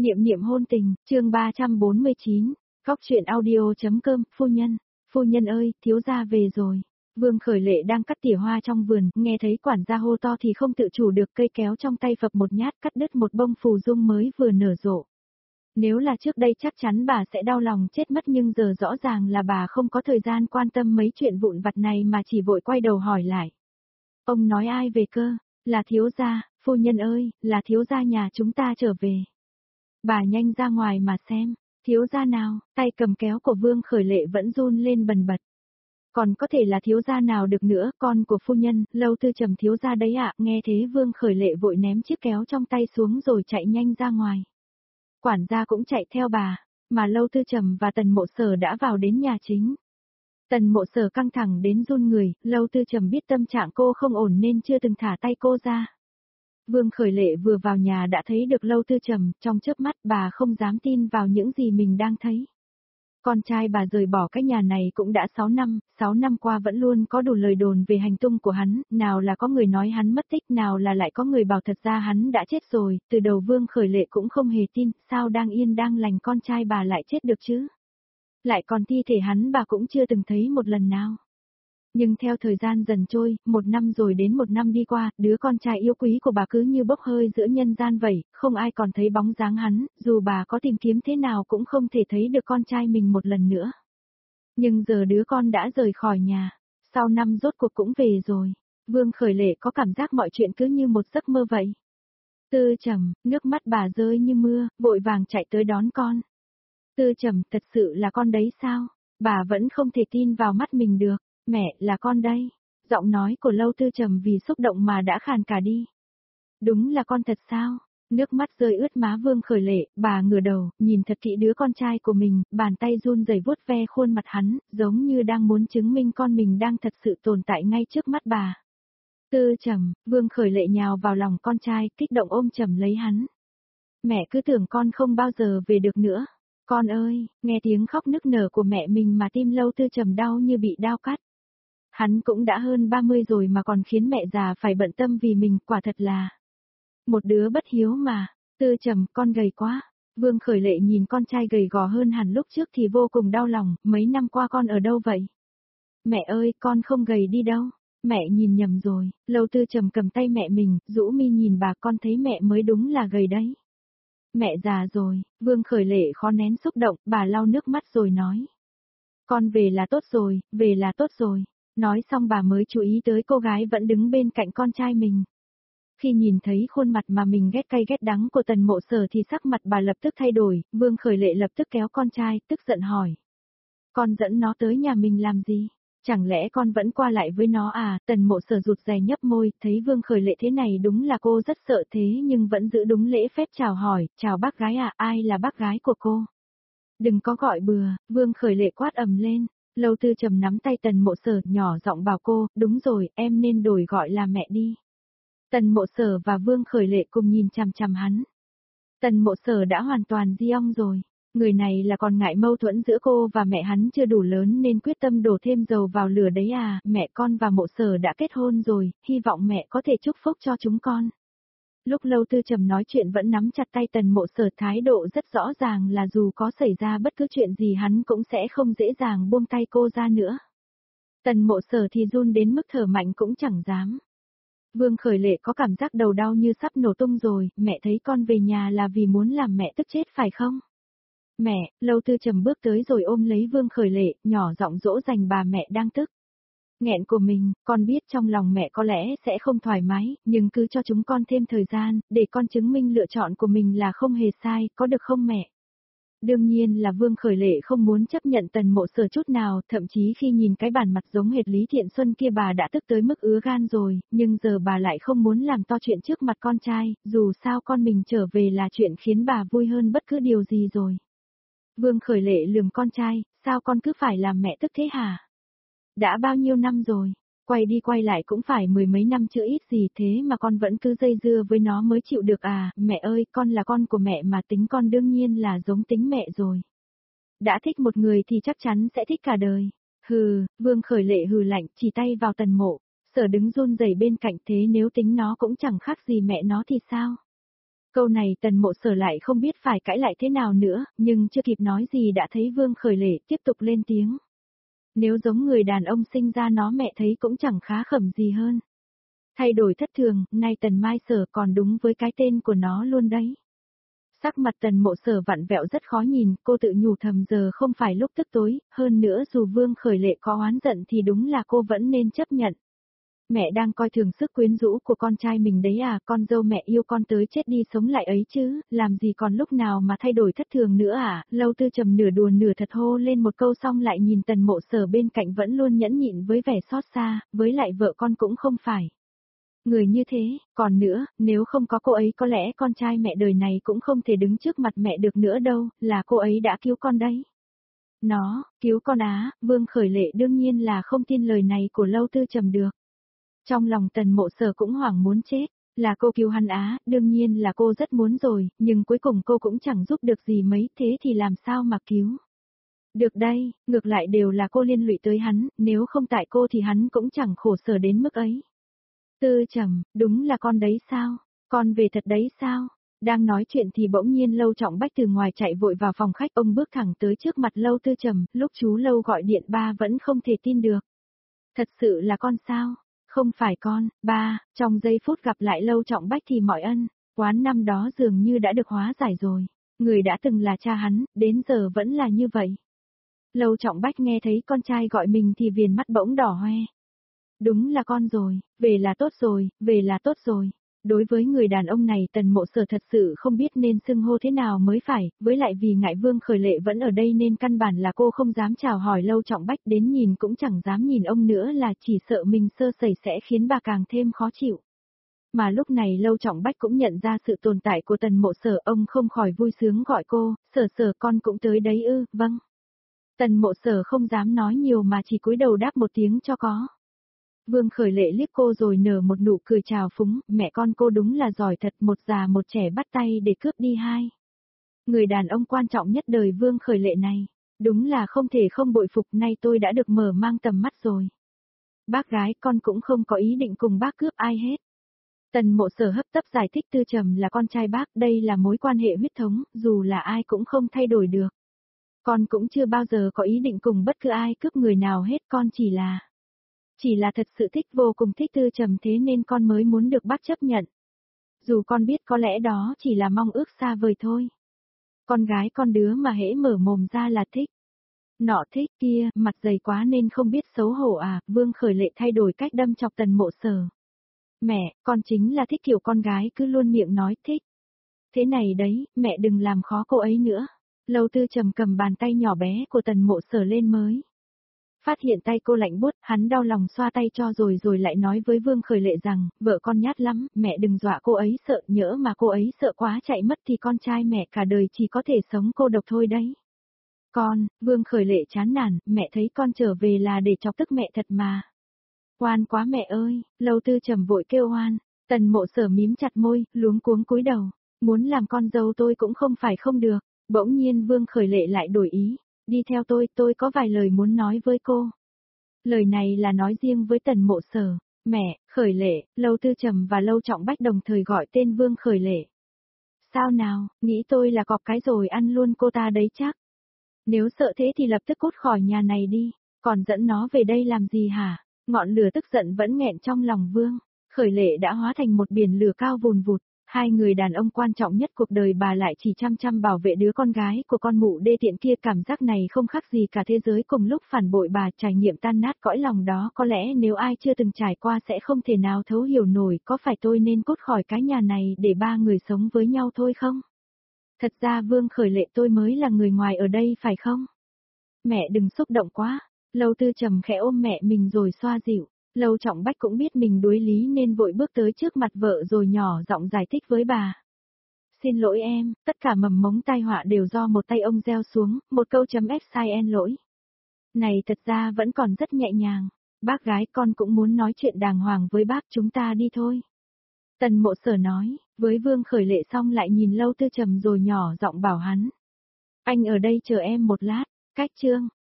Niệm niệm hôn tình, chương 349, góc truyện audio.com, phu nhân ơi, thiếu gia về rồi. Vương Khởi Lệ đang cắt tỉa hoa trong vườn, nghe thấy quản gia hô to thì không tự chủ được cây kéo trong tay phập một nhát cắt đứt một bông phù dung mới vừa nở rộ. Nếu là trước đây chắc chắn bà sẽ đau lòng chết mất nhưng giờ rõ ràng là bà không có thời gian quan tâm mấy chuyện vụn vặt này mà chỉ vội quay đầu hỏi lại. Ông nói ai về cơ? Là thiếu gia, phu nhân ơi, là thiếu gia nhà chúng ta trở về. Bà nhanh ra ngoài mà xem, thiếu gia nào, tay cầm kéo của Vương Khởi Lệ vẫn run lên bần bật. Còn có thể là thiếu gia nào được nữa, con của phu nhân, Lâu Tư Trầm thiếu gia đấy ạ, nghe thế Vương Khởi Lệ vội ném chiếc kéo trong tay xuống rồi chạy nhanh ra ngoài. Quản gia cũng chạy theo bà, mà Lâu Tư Trầm và Tần Mộ Sở đã vào đến nhà chính. Tần Mộ Sở căng thẳng đến run người, Lâu Tư Trầm biết tâm trạng cô không ổn nên chưa từng thả tay cô ra. Vương Khởi Lệ vừa vào nhà đã thấy được Lâu Tư Trầm, trong chớp mắt bà không dám tin vào những gì mình đang thấy. Con trai bà rời bỏ cái nhà này cũng đã 6 năm qua vẫn luôn có đủ lời đồn về hành tung của hắn, nào là có người nói hắn mất tích, nào là lại có người bảo thật ra hắn đã chết rồi, từ đầu Vương Khởi Lệ cũng không hề tin, sao đang yên đang lành con trai bà lại chết được chứ? Lại còn thi thể hắn bà cũng chưa từng thấy một lần nào. Nhưng theo thời gian dần trôi, 1 năm rồi đến 1 năm đi qua, đứa con trai yêu quý của bà cứ như bốc hơi giữa nhân gian vậy, không ai còn thấy bóng dáng hắn, dù bà có tìm kiếm thế nào cũng không thể thấy được con trai mình một lần nữa. Nhưng giờ đứa con đã rời khỏi nhà, sau năm rốt cuộc cũng về rồi, Vương Khởi Lệ có cảm giác mọi chuyện cứ như một giấc mơ vậy. Tư Trầm, nước mắt bà rơi như mưa, vội vàng chạy tới đón con. Tư Trầm, thật sự là con đấy sao? Bà vẫn không thể tin vào mắt mình được. Mẹ, là con đây. Giọng nói của Lâu Tư Trầm vì xúc động mà đã khàn cả đi. Đúng là con thật sao? Nước mắt rơi ướt má Vương Khởi Lệ, bà ngửa đầu, nhìn thật kỹ đứa con trai của mình, bàn tay run rẩy vuốt ve khuôn mặt hắn, giống như đang muốn chứng minh con mình đang thật sự tồn tại ngay trước mắt bà. Tư Trầm, Vương Khởi Lệ nhào vào lòng con trai, kích động ôm chầm lấy hắn. Mẹ cứ tưởng con không bao giờ về được nữa. Con ơi, nghe tiếng khóc nức nở của mẹ mình mà tim Lâu Tư Trầm đau như bị đao cắt. Hắn cũng đã hơn 30 rồi mà còn khiến mẹ già phải bận tâm vì mình, quả thật là một đứa bất hiếu mà. Tư Trầm, con gầy quá. Vương Khởi Lệ nhìn con trai gầy gò hơn hẳn lúc trước thì vô cùng đau lòng, mấy năm qua con ở đâu vậy? Mẹ ơi, con không gầy đi đâu. Mẹ nhìn nhầm rồi. Lâu Tư Trầm cầm tay mẹ mình, rũ mi nhìn bà, con thấy mẹ mới đúng là gầy đấy. Mẹ già rồi, Vương Khởi Lệ khó nén xúc động, bà lau nước mắt rồi nói. Con về là tốt rồi, về là tốt rồi. Nói xong bà mới chú ý tới cô gái vẫn đứng bên cạnh con trai mình. Khi nhìn thấy khuôn mặt mà mình ghét cay ghét đắng của Tần Mộ Sở thì sắc mặt bà lập tức thay đổi, Vương Khởi Lệ lập tức kéo con trai, tức giận hỏi. Con dẫn nó tới nhà mình làm gì? Chẳng lẽ con vẫn qua lại với nó à? Tần Mộ Sở rụt rè nhấp môi, thấy Vương Khởi Lệ thế này đúng là cô rất sợ thế nhưng vẫn giữ đúng lễ phép chào hỏi, chào bác gái à, ai là bác gái của cô? Đừng có gọi bừa, Vương Khởi Lệ quát ầm lên. Lâu Tư Trầm nắm tay Tần Mộ Sở nhỏ giọng bảo cô, đúng rồi, em nên đổi gọi là mẹ đi. Tần Mộ Sở và Vương Khởi Lệ cùng nhìn chằm chằm hắn. Tần Mộ Sở đã hoàn toàn di ong rồi. Người này là còn ngại mâu thuẫn giữa cô và mẹ hắn chưa đủ lớn nên quyết tâm đổ thêm dầu vào lửa đấy à, mẹ con và Mộ Sở đã kết hôn rồi, hy vọng mẹ có thể chúc phúc cho chúng con. Lúc Lâu Tư Trầm nói chuyện vẫn nắm chặt tay Tần Mộ Sở, thái độ rất rõ ràng là dù có xảy ra bất cứ chuyện gì hắn cũng sẽ không dễ dàng buông tay cô ra nữa. Tần Mộ Sở thì run đến mức thở mạnh cũng chẳng dám. Vương Khởi Lệ có cảm giác đầu đau như sắp nổ tung rồi, mẹ thấy con về nhà là vì muốn làm mẹ tức chết phải không? Mẹ, Lâu Tư Trầm bước tới rồi ôm lấy Vương Khởi Lệ, nhỏ giọng dỗ dành bà mẹ đang tức. Nghẹn của mình, con biết trong lòng mẹ có lẽ sẽ không thoải mái, nhưng cứ cho chúng con thêm thời gian, để con chứng minh lựa chọn của mình là không hề sai, có được không mẹ? Đương nhiên là Vương Khởi Lệ không muốn chấp nhận Tần Mộ Sở chút nào, thậm chí khi nhìn cái bản mặt giống hệt Lý Thiện Xuân kia bà đã tức tới mức ứa gan rồi, nhưng giờ bà lại không muốn làm to chuyện trước mặt con trai, dù sao con mình trở về là chuyện khiến bà vui hơn bất cứ điều gì rồi. Vương Khởi Lệ lườm con trai, sao con cứ phải làm mẹ tức thế hả? Đã bao nhiêu năm rồi, quay đi quay lại cũng phải 10 mấy năm chứ ít gì thế mà con vẫn cứ dây dưa với nó mới chịu được à, mẹ ơi, con là con của mẹ mà tính con đương nhiên là giống tính mẹ rồi. Đã thích một người thì chắc chắn sẽ thích cả đời. Hừ, Vương Khởi Lệ hừ lạnh, chỉ tay vào Tần Mộ Sở đứng run rẩy bên cạnh, thế nếu tính nó cũng chẳng khác gì mẹ nó thì sao? Câu này Tần Mộ Sở lại không biết phải cãi lại thế nào nữa, nhưng chưa kịp nói gì đã thấy Vương Khởi Lệ tiếp tục lên tiếng. Nếu giống người đàn ông sinh ra nó mẹ thấy cũng chẳng khá khẩm gì hơn. Thay đổi thất thường, nay Tần Mai Sở còn đúng với cái tên của nó luôn đấy. Sắc mặt Tần Mộ Sở vặn vẹo rất khó nhìn, cô tự nhủ thầm giờ không phải lúc tức tối, hơn nữa dù Vương Khởi Lệ có oán giận thì đúng là cô vẫn nên chấp nhận. Mẹ đang coi thường sức quyến rũ của con trai mình đấy à, con dâu mẹ yêu con tới chết đi sống lại ấy chứ, làm gì còn lúc nào mà thay đổi thất thường nữa à, Lâu Tư Trầm nửa đùa nửa thật hô lên một câu xong lại nhìn Tần Mộ Sở bên cạnh vẫn luôn nhẫn nhịn với vẻ xót xa, với lại vợ con cũng không phải người như thế, còn nữa, nếu không có cô ấy có lẽ con trai mẹ đời này cũng không thể đứng trước mặt mẹ được nữa đâu, là cô ấy đã cứu con đấy. Nó, cứu con á, Vương Khởi Lệ đương nhiên là không tin lời này của Lâu Tư Trầm được. Trong lòng Tần Mộ Sở cũng hoảng muốn chết, là cô cứu hắn á, đương nhiên là cô rất muốn rồi, nhưng cuối cùng cô cũng chẳng giúp được gì mấy, thế thì làm sao mà cứu. Được đây, ngược lại đều là cô liên lụy tới hắn, nếu không tại cô thì hắn cũng chẳng khổ sở đến mức ấy. Tư Trầm, đúng là con đấy sao? Con về thật đấy sao? Đang nói chuyện thì bỗng nhiên Lâu Trọng Bách từ ngoài chạy vội vào phòng khách, ông bước thẳng tới trước mặt Lâu Tư Trầm, lúc chú Lâu gọi điện ba vẫn không thể tin được. Thật sự là con sao? Không phải con, ba, trong giây phút gặp lại Lâu Trọng Bách thì mọi ân, oán năm đó dường như đã được hóa giải rồi. Người đã từng là cha hắn, đến giờ vẫn là như vậy. Lâu Trọng Bách nghe thấy con trai gọi mình thì viền mắt bỗng đỏ hoe. Đúng là con rồi, về là tốt rồi, về là tốt rồi. Đối với người đàn ông này Tần Mộ Sở thật sự không biết nên xưng hô thế nào mới phải, với lại vì ngại Vương Khởi Lệ vẫn ở đây nên căn bản là cô không dám chào hỏi Lâu Trọng Bách, đến nhìn cũng chẳng dám nhìn ông nữa, là chỉ sợ mình sơ sẩy sẽ khiến bà càng thêm khó chịu. Mà lúc này Lâu Trọng Bách cũng nhận ra sự tồn tại của Tần Mộ Sở, ông không khỏi vui sướng gọi cô, Sở Sở con cũng tới đấy ư, vâng. Tần Mộ Sở không dám nói nhiều mà chỉ cúi đầu đáp một tiếng cho có. Vương Khởi Lệ liếc cô rồi nở một nụ cười chào phúng, mẹ con cô đúng là giỏi thật, một già một trẻ bắt tay để cướp đi hai. Người đàn ông quan trọng nhất đời Vương Khởi Lệ này, đúng là không thể không bội phục, nay tôi đã được mở mang tầm mắt rồi. Bác gái con cũng không có ý định cùng bác cướp ai hết. Tần Mộ Sở hấp tấp giải thích, Tư Trầm là con trai bác, đây là mối quan hệ huyết thống, dù là ai cũng không thay đổi được. Con cũng chưa bao giờ có ý định cùng bất cứ ai cướp người nào hết, con chỉ là thật sự thích, vô cùng thích Tư Trầm, thế nên con mới muốn được bác chấp nhận. Dù con biết có lẽ đó chỉ là mong ước xa vời thôi. Con gái con đứa mà hễ mở mồm ra là thích. Nọ thích kia, mặt dày quá nên không biết xấu hổ à, Vương Khởi Lệ thay đổi cách đâm chọc Tần Mộ Sở. Mẹ, con chính là thích kiểu con gái cứ luôn miệng nói thích. Thế này đấy, mẹ đừng làm khó cô ấy nữa. Lâu Tư Trầm cầm bàn tay nhỏ bé của Tần Mộ Sở lên mới. Phát hiện tay cô lạnh buốt, hắn đau lòng xoa tay cho rồi lại nói với Vương Khởi Lệ rằng, vợ con nhát lắm, mẹ đừng dọa cô ấy sợ, nhỡ mà cô ấy sợ quá chạy mất thì con trai mẹ cả đời chỉ có thể sống cô độc thôi đấy. Con, Vương Khởi Lệ chán nản, mẹ thấy con trở về là để chọc tức mẹ thật mà. Oan quá mẹ ơi, Lâu Tư Trầm vội kêu oan, Tần Mộ Sở mím chặt môi, luống cuống cúi đầu, muốn làm con dâu tôi cũng không phải không được, bỗng nhiên Vương Khởi Lệ lại đổi ý. Đi theo tôi có vài lời muốn nói với cô. Lời này là nói riêng với Tần Mộ Sở. Mẹ, Khởi Lệ, Lâu Tư Trầm và Lâu Trọng Bách đồng thời gọi tên Vương Khởi Lệ. Sao nào, nghĩ tôi là cọp cái rồi ăn luôn cô ta đấy chắc. Nếu sợ thế thì lập tức cút khỏi nhà này đi, còn dẫn nó về đây làm gì hả? Ngọn lửa tức giận vẫn nghẹn trong lòng Vương. Khởi Lệ đã hóa thành một biển lửa cao vùn vụt. Hai người đàn ông quan trọng nhất cuộc đời bà lại chỉ chăm chăm bảo vệ đứa con gái của con mụ đê tiện kia, cảm giác này không khác gì cả thế giới cùng lúc phản bội bà, trải nghiệm tan nát cõi lòng đó có lẽ nếu ai chưa từng trải qua sẽ không thể nào thấu hiểu nổi, có phải tôi nên cút khỏi cái nhà này để ba người sống với nhau thôi không? Thật ra Vương Khởi Lệ tôi mới là người ngoài ở đây phải không? Mẹ đừng xúc động quá, Lâu Tư Trầm khẽ ôm mẹ mình rồi xoa dịu. Lâu Trọng Bách cũng biết mình đuối lý nên vội bước tới trước mặt vợ rồi nhỏ giọng giải thích với bà. Xin lỗi em, tất cả mầm mống tai họa đều do một tay ông gieo xuống, một câu chấm ép sai en lỗi. Này thật ra vẫn còn rất nhẹ nhàng, bác gái con cũng muốn nói chuyện đàng hoàng với bác, chúng ta đi thôi. Tần Mộ Sở nói, với Vương Khởi Lệ xong lại nhìn Lâu Tư Trầm rồi nhỏ giọng bảo hắn. Anh ở đây chờ em một lát, cách chương.